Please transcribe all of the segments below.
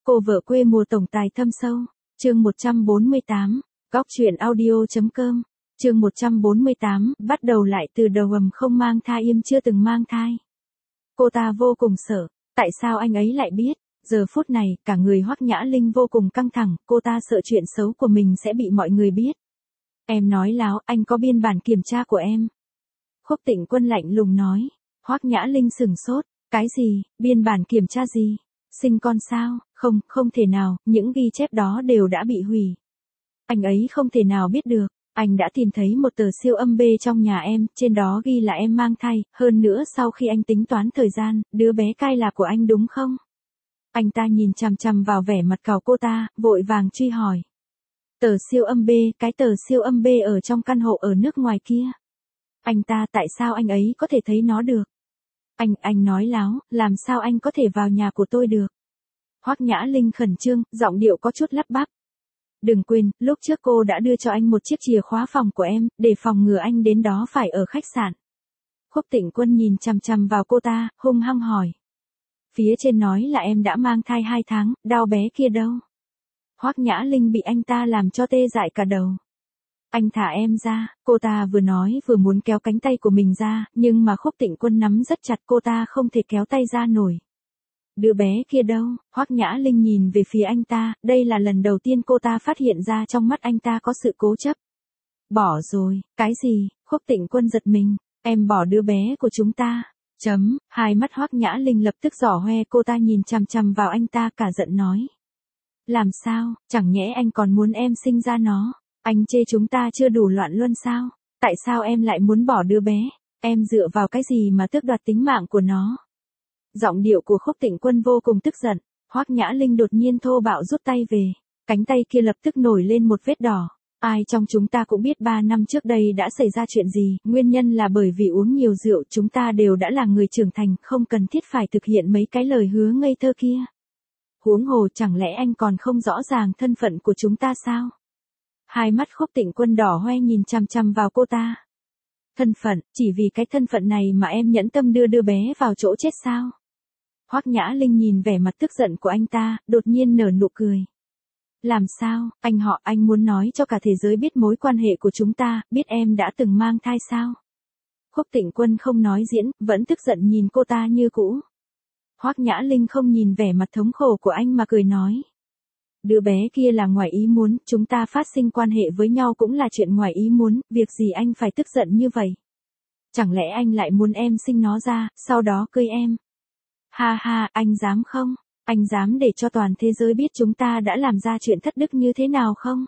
Cô vợ quê mùa tổng tài thâm sâu. Chương 148. Góc truyện audio.com. Chương 148, bắt đầu lại từ đầu không mang thai im chưa từng mang thai. Cô ta vô cùng sợ, tại sao anh ấy lại biết? Giờ phút này, cả người Hoắc Nhã Linh vô cùng căng thẳng, cô ta sợ chuyện xấu của mình sẽ bị mọi người biết. Em nói láo, anh có biên bản kiểm tra của em. Khúc Tịnh Quân lạnh lùng nói. Hoắc Nhã Linh sửng sốt, cái gì, biên bản kiểm tra gì? Sinh con sao? Không, không thể nào, những ghi chép đó đều đã bị hủy. Anh ấy không thể nào biết được. Anh đã tìm thấy một tờ siêu âm B trong nhà em, trên đó ghi là em mang thai, hơn nữa sau khi anh tính toán thời gian, đứa bé cai là của anh đúng không? Anh ta nhìn chằm chằm vào vẻ mặt cào cô ta, vội vàng truy hỏi. Tờ siêu âm B, cái tờ siêu âm B ở trong căn hộ ở nước ngoài kia. Anh ta tại sao anh ấy có thể thấy nó được? Anh nói láo, làm sao anh có thể vào nhà của tôi được? Hoắc Nhã Linh khẩn trương, giọng điệu có chút lắp bắp. Đừng quên, lúc trước cô đã đưa cho anh một chiếc chìa khóa phòng của em, để phòng ngừa anh đến đó phải ở khách sạn. Khúc Tịnh Quân nhìn chằm chằm vào cô ta, hung hăng hỏi. Phía trên nói là em đã mang thai 2 tháng, đau bé kia đâu? Hoắc Nhã Linh bị anh ta làm cho tê dại cả đầu. Anh thả em ra, cô ta vừa nói vừa muốn kéo cánh tay của mình ra, nhưng mà Khúc Tịnh Quân nắm rất chặt cô ta không thể kéo tay ra nổi. Đứa bé kia đâu? Hoắc Nhã Linh nhìn về phía anh ta, đây là lần đầu tiên cô ta phát hiện ra trong mắt anh ta có sự cố chấp. Bỏ rồi, cái gì? Khúc Tịnh Quân giật mình, em bỏ đứa bé của chúng ta. Hai mắt Hoắc Nhã Linh lập tức giỏ hoe, cô ta nhìn chằm chằm vào anh ta cả giận nói. Làm sao, chẳng nhẽ anh còn muốn em sinh ra nó? Anh chê chúng ta chưa đủ loạn luân sao? Tại sao em lại muốn bỏ đứa bé? Em dựa vào cái gì mà tước đoạt tính mạng của nó? Giọng điệu của Khúc Tịnh Quân vô cùng tức giận, Hoắc Nhã Linh đột nhiên thô bạo rút tay về, cánh tay kia lập tức nổi lên một vết đỏ. Ai trong chúng ta cũng biết 3 năm trước đây đã xảy ra chuyện gì, nguyên nhân là bởi vì uống nhiều rượu, chúng ta đều đã là người trưởng thành, không cần thiết phải thực hiện mấy cái lời hứa ngây thơ kia. Huống hồ chẳng lẽ anh còn không rõ ràng thân phận của chúng ta sao? Hai mắt Khúc Tịnh Quân đỏ hoe nhìn chằm chằm vào cô ta. Thân phận, chỉ vì cái thân phận này mà em nhẫn tâm đưa đứa bé vào chỗ chết sao? Hoắc Nhã Linh nhìn vẻ mặt tức giận của anh ta, đột nhiên nở nụ cười. Làm sao, anh muốn nói cho cả thế giới biết mối quan hệ của chúng ta, biết em đã từng mang thai sao? Khúc Tịnh Quân không nói diễn, vẫn tức giận nhìn cô ta như cũ. Hoắc Nhã Linh không nhìn vẻ mặt thống khổ của anh mà cười nói. Đứa bé kia là ngoài ý muốn, chúng ta phát sinh quan hệ với nhau cũng là chuyện ngoài ý muốn, việc gì anh phải tức giận như vậy? Chẳng lẽ anh lại muốn em sinh nó ra, sau đó cưới em? Ha ha, anh dám không? Anh dám để cho toàn thế giới biết chúng ta đã làm ra chuyện thất đức như thế nào không?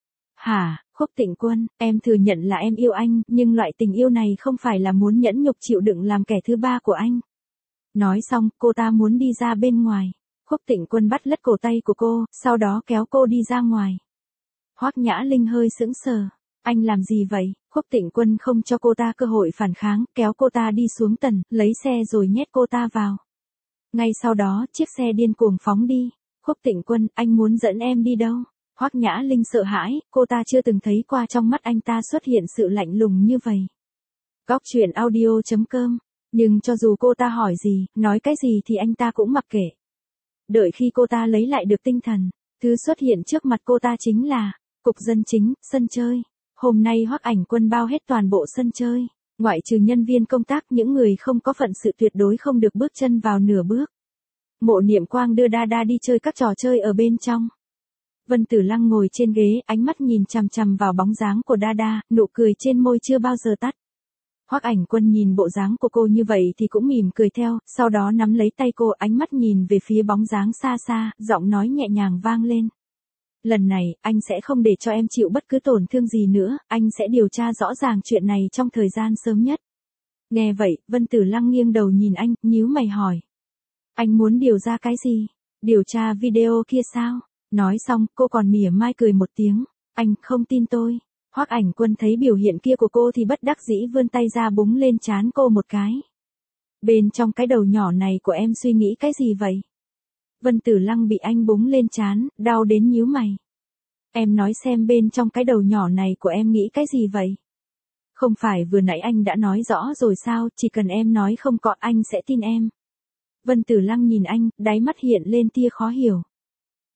Hả, Khúc Tịnh Quân, em thừa nhận là em yêu anh, nhưng loại tình yêu này không phải là muốn nhẫn nhục chịu đựng làm kẻ thứ ba của anh. Nói xong, cô ta muốn đi ra bên ngoài. Khúc Tịnh Quân bắt lất cổ tay của cô, sau đó kéo cô đi ra ngoài. Hoắc Nhã Linh hơi sững sờ. Anh làm gì vậy? Khúc Tịnh Quân không cho cô ta cơ hội phản kháng, kéo cô ta đi xuống tầng, lấy xe rồi nhét cô ta vào. Ngay sau đó, chiếc xe điên cuồng phóng đi. Khúc Tịnh Quân, anh muốn dẫn em đi đâu? Hoắc Nhã Linh sợ hãi, cô ta chưa từng thấy qua trong mắt anh ta xuất hiện sự lạnh lùng như vậy. Góc truyện audio.com. Nhưng cho dù cô ta hỏi gì, nói cái gì thì anh ta cũng mặc kệ. Đợi khi cô ta lấy lại được tinh thần, thứ xuất hiện trước mặt cô ta chính là cục dân chính, sân chơi. Hôm nay Hoắc Ảnh Quân bao hết toàn bộ sân chơi. Ngoại trừ nhân viên công tác, những người không có phận sự tuyệt đối không được bước chân vào nửa bước. Mộ Niệm Quang đưa Đa đi chơi các trò chơi ở bên trong. Vân Tử Lăng ngồi trên ghế, ánh mắt nhìn chằm chằm vào bóng dáng của Đa, nụ cười trên môi chưa bao giờ tắt. Hoắc Ảnh Quân nhìn bộ dáng của cô như vậy thì cũng mỉm cười theo, sau đó nắm lấy tay cô, ánh mắt nhìn về phía bóng dáng xa xa, giọng nói nhẹ nhàng vang lên. Lần này, anh sẽ không để cho em chịu bất cứ tổn thương gì nữa, anh sẽ điều tra rõ ràng chuyện này trong thời gian sớm nhất. Nghe vậy, Vân Tử Lăng nghiêng đầu nhìn anh, nhíu mày hỏi. Anh muốn điều ra cái gì? Điều tra video kia sao? Nói xong, cô còn mỉa mai cười một tiếng. Anh không tin tôi. Hoắc Ảnh Quân thấy biểu hiện kia của cô thì bất đắc dĩ vươn tay ra búng lên trán cô một cái. Bên trong cái đầu nhỏ này của em suy nghĩ cái gì vậy? Vân Tử Lăng bị anh búng lên trán, đau đến nhíu mày. Em nói xem bên trong cái đầu nhỏ này của em nghĩ cái gì vậy? Không phải vừa nãy anh đã nói rõ rồi sao, chỉ cần em nói không có anh sẽ tin em. Vân Tử Lăng nhìn anh, đáy mắt hiện lên tia khó hiểu.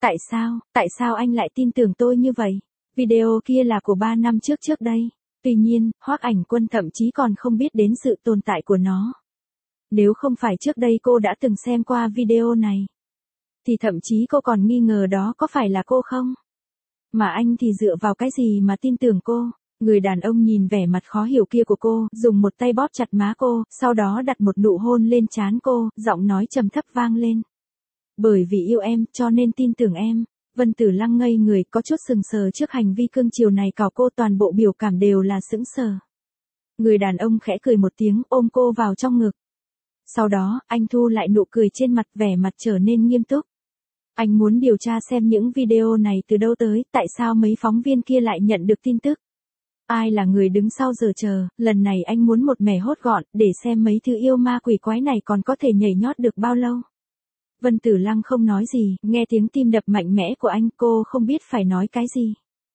Tại sao anh lại tin tưởng tôi như vậy? Video kia là của 3 năm trước đây. Tuy nhiên, Hoắc Ảnh Quân thậm chí còn không biết đến sự tồn tại của nó. Nếu không phải trước đây cô đã từng xem qua video này, thì thậm chí cô còn nghi ngờ đó có phải là cô không? Mà anh thì dựa vào cái gì mà tin tưởng cô? Người đàn ông nhìn vẻ mặt khó hiểu kia của cô, dùng một tay bóp chặt má cô, sau đó đặt một nụ hôn lên trán cô, giọng nói trầm thấp vang lên. Bởi vì yêu em, cho nên tin tưởng em. Vân Tử Lăng ngây người, có chút sừng sờ trước hành vi cương chiều này của cô, toàn bộ biểu cảm đều là sững sờ. Người đàn ông khẽ cười một tiếng, ôm cô vào trong ngực. Sau đó, anh thu lại nụ cười trên mặt, vẻ mặt trở nên nghiêm túc. Anh muốn điều tra xem những video này từ đâu tới, tại sao mấy phóng viên kia lại nhận được tin tức. Ai là người đứng sau giờ chờ, lần này anh muốn một mẻ hốt gọn, để xem mấy thứ yêu ma quỷ quái này còn có thể nhảy nhót được bao lâu. Vân Tử Lăng không nói gì, nghe tiếng tim đập mạnh mẽ của anh, cô không biết phải nói cái gì.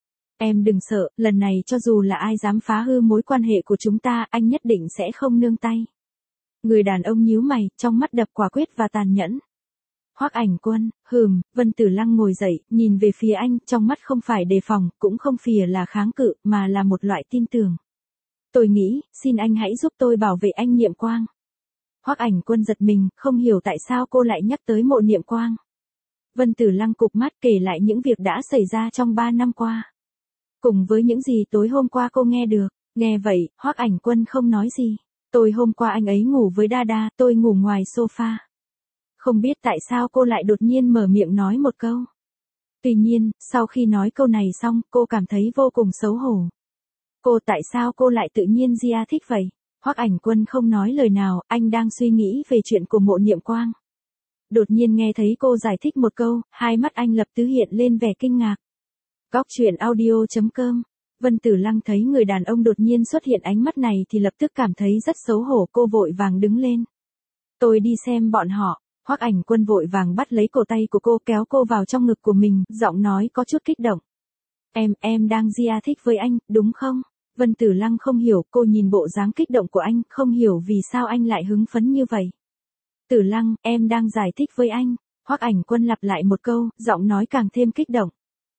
Em đừng sợ, lần này cho dù là ai dám phá hư mối quan hệ của chúng ta, anh nhất định sẽ không nương tay. Người đàn ông nhíu mày, trong mắt đập quả quyết và tàn nhẫn. Hoắc Ảnh Quân, Vân Tử Lăng ngồi dậy, nhìn về phía anh, trong mắt không phải đề phòng, cũng không phìa là kháng cự, mà là một loại tin tưởng. Tôi nghĩ, xin anh hãy giúp tôi bảo vệ anh Niệm Quang. Hoắc Ảnh Quân giật mình, không hiểu tại sao cô lại nhắc tới Mộ Niệm Quang. Vân Tử Lăng cụp mắt kể lại những việc đã xảy ra trong 3 năm qua. Cùng với những gì tối hôm qua cô nghe được, nghe vậy, Hoắc Ảnh Quân không nói gì. Tôi hôm qua anh ấy ngủ với Đa, tôi ngủ ngoài sofa. Không biết tại sao cô lại đột nhiên mở miệng nói một câu. Tuy nhiên, sau khi nói câu này xong, cô cảm thấy vô cùng xấu hổ. Tại sao cô lại tự nhiên Gia thích vậy? Hoắc Ảnh Quân không nói lời nào, anh đang suy nghĩ về chuyện của Mộ Niệm Quang. Đột nhiên nghe thấy cô giải thích một câu, hai mắt anh lập tức hiện lên vẻ kinh ngạc. Góc truyện audio.com. Vân Tử Lăng thấy người đàn ông đột nhiên xuất hiện ánh mắt này thì lập tức cảm thấy rất xấu hổ, cô vội vàng đứng lên. Tôi đi xem bọn họ. Hoắc Ảnh Quân vội vàng bắt lấy cổ tay của cô, kéo cô vào trong ngực của mình, giọng nói có chút kích động. Em đang Gia thích với anh, đúng không? Vân Tử Lăng không hiểu, cô nhìn bộ dáng kích động của anh, không hiểu vì sao anh lại hứng phấn như vậy. Tử Lăng, em đang giải thích với anh. Hoắc Ảnh Quân lặp lại một câu, giọng nói càng thêm kích động.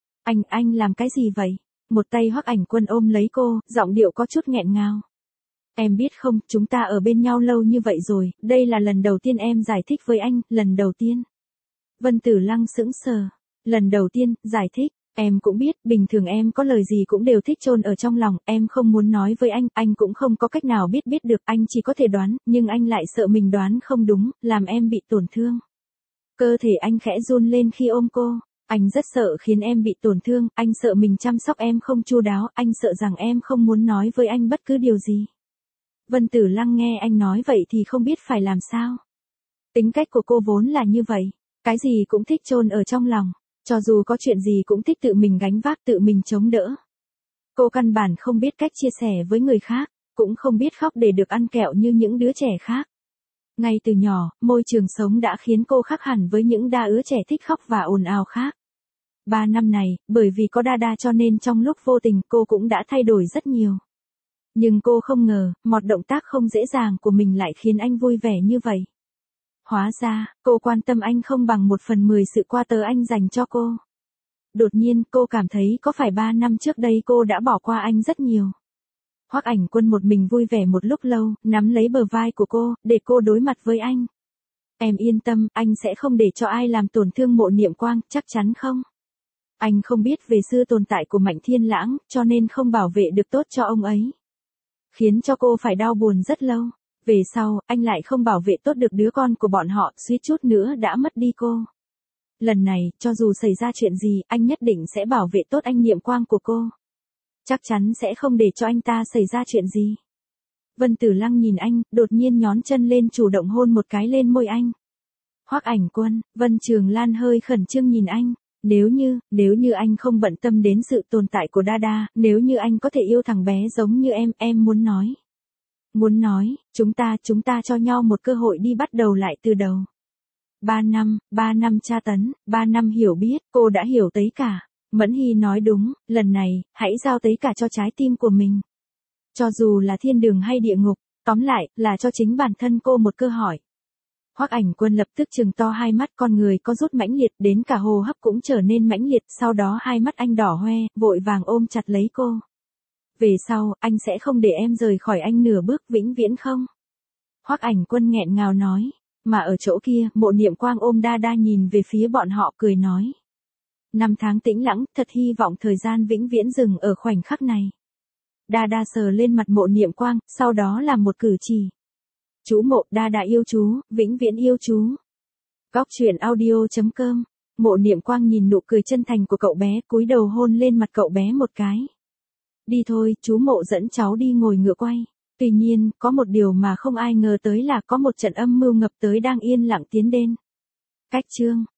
Anh làm cái gì vậy? Một tay Hoắc Ảnh Quân ôm lấy cô, giọng điệu có chút nghẹn ngào. Em biết không, chúng ta ở bên nhau lâu như vậy rồi, đây là lần đầu tiên em giải thích với anh, lần đầu tiên. Vân Tử Lăng sững sờ. Lần đầu tiên, giải thích, em cũng biết, bình thường em có lời gì cũng đều thích chôn ở trong lòng, em không muốn nói với anh cũng không có cách nào biết được, anh chỉ có thể đoán, nhưng anh lại sợ mình đoán không đúng, làm em bị tổn thương. Cơ thể anh khẽ run lên khi ôm cô. Anh rất sợ khiến em bị tổn thương, anh sợ mình chăm sóc em không chu đáo, anh sợ rằng em không muốn nói với anh bất cứ điều gì. Vân Tử Lăng nghe anh nói vậy thì không biết phải làm sao. Tính cách của cô vốn là như vậy, cái gì cũng thích chôn ở trong lòng, cho dù có chuyện gì cũng thích tự mình gánh vác, tự mình chống đỡ. Cô căn bản không biết cách chia sẻ với người khác, cũng không biết khóc để được ăn kẹo như những đứa trẻ khác. Ngay từ nhỏ, môi trường sống đã khiến cô khác hẳn với những đứa trẻ thích khóc và ồn ào khác. 3 năm này, bởi vì có Đa cho nên trong lúc vô tình cô cũng đã thay đổi rất nhiều. Nhưng cô không ngờ, một động tác không dễ dàng của mình lại khiến anh vui vẻ như vậy. Hóa ra, cô quan tâm anh không bằng 1/10 sự qua tớ anh dành cho cô. Đột nhiên, cô cảm thấy có phải 3 năm trước đây cô đã bỏ qua anh rất nhiều. Hoắc Ảnh Quân một mình vui vẻ một lúc lâu, nắm lấy bờ vai của cô, để cô đối mặt với anh. Em yên tâm, anh sẽ không để cho ai làm tổn thương Mộ Niệm Quang, chắc chắn không? Anh không biết về sự tồn tại của Mạnh Thiên Lãng, cho nên không bảo vệ được tốt cho ông ấy. Khiến cho cô phải đau buồn rất lâu. Về sau, anh lại không bảo vệ tốt được đứa con của bọn họ, suýt chút nữa đã mất đi cô. Lần này, cho dù xảy ra chuyện gì, anh nhất định sẽ bảo vệ tốt anh Niệm Quang của cô. Chắc chắn sẽ không để cho anh ta xảy ra chuyện gì. Vân Tử Lăng nhìn anh, đột nhiên nhón chân lên chủ động hôn một cái lên môi anh. Hoắc Ảnh Quân, Vân Trường Lan hơi khẩn trương nhìn anh. Nếu như anh không bận tâm đến sự tồn tại của Đa, nếu như anh có thể yêu thằng bé giống như em muốn nói, chúng ta cho nhau một cơ hội đi bắt đầu lại từ đầu. 3 năm tra tấn, 3 năm hiểu biết, cô đã hiểu tới cả. Mẫn Hy nói đúng, lần này, hãy giao tới cả cho trái tim của mình. Cho dù là thiên đường hay địa ngục, tóm lại, là cho chính bản thân cô một cơ hội. Hoắc Ảnh Quân lập tức trừng to hai mắt, con người có rút mãnh liệt, đến cả hô hấp cũng trở nên mãnh liệt, sau đó hai mắt anh đỏ hoe, vội vàng ôm chặt lấy cô. Về sau, anh sẽ không để em rời khỏi anh nửa bước, vĩnh viễn không? Hoắc Ảnh Quân nghẹn ngào nói. Mà ở chỗ kia, Mộ Niệm Quang ôm Đa Đa nhìn về phía bọn họ cười nói. Năm tháng tĩnh lặng, thật hy vọng thời gian vĩnh viễn dừng ở khoảnh khắc này. Đa Đa sờ lên mặt Mộ Niệm Quang, sau đó làm một cử chỉ. Chú Mộ, Đa Đa yêu chú, vĩnh viễn yêu chú. Góc truyện audio.com. Mộ Niệm Quang nhìn nụ cười chân thành của cậu bé, cúi đầu hôn lên mặt cậu bé một cái. Đi thôi, chú Mộ dẫn cháu đi ngồi ngựa quay. Tuy nhiên, có một điều mà không ai ngờ tới là có một trận âm mưu ngập tới đang yên lặng tiến đến. Cách chương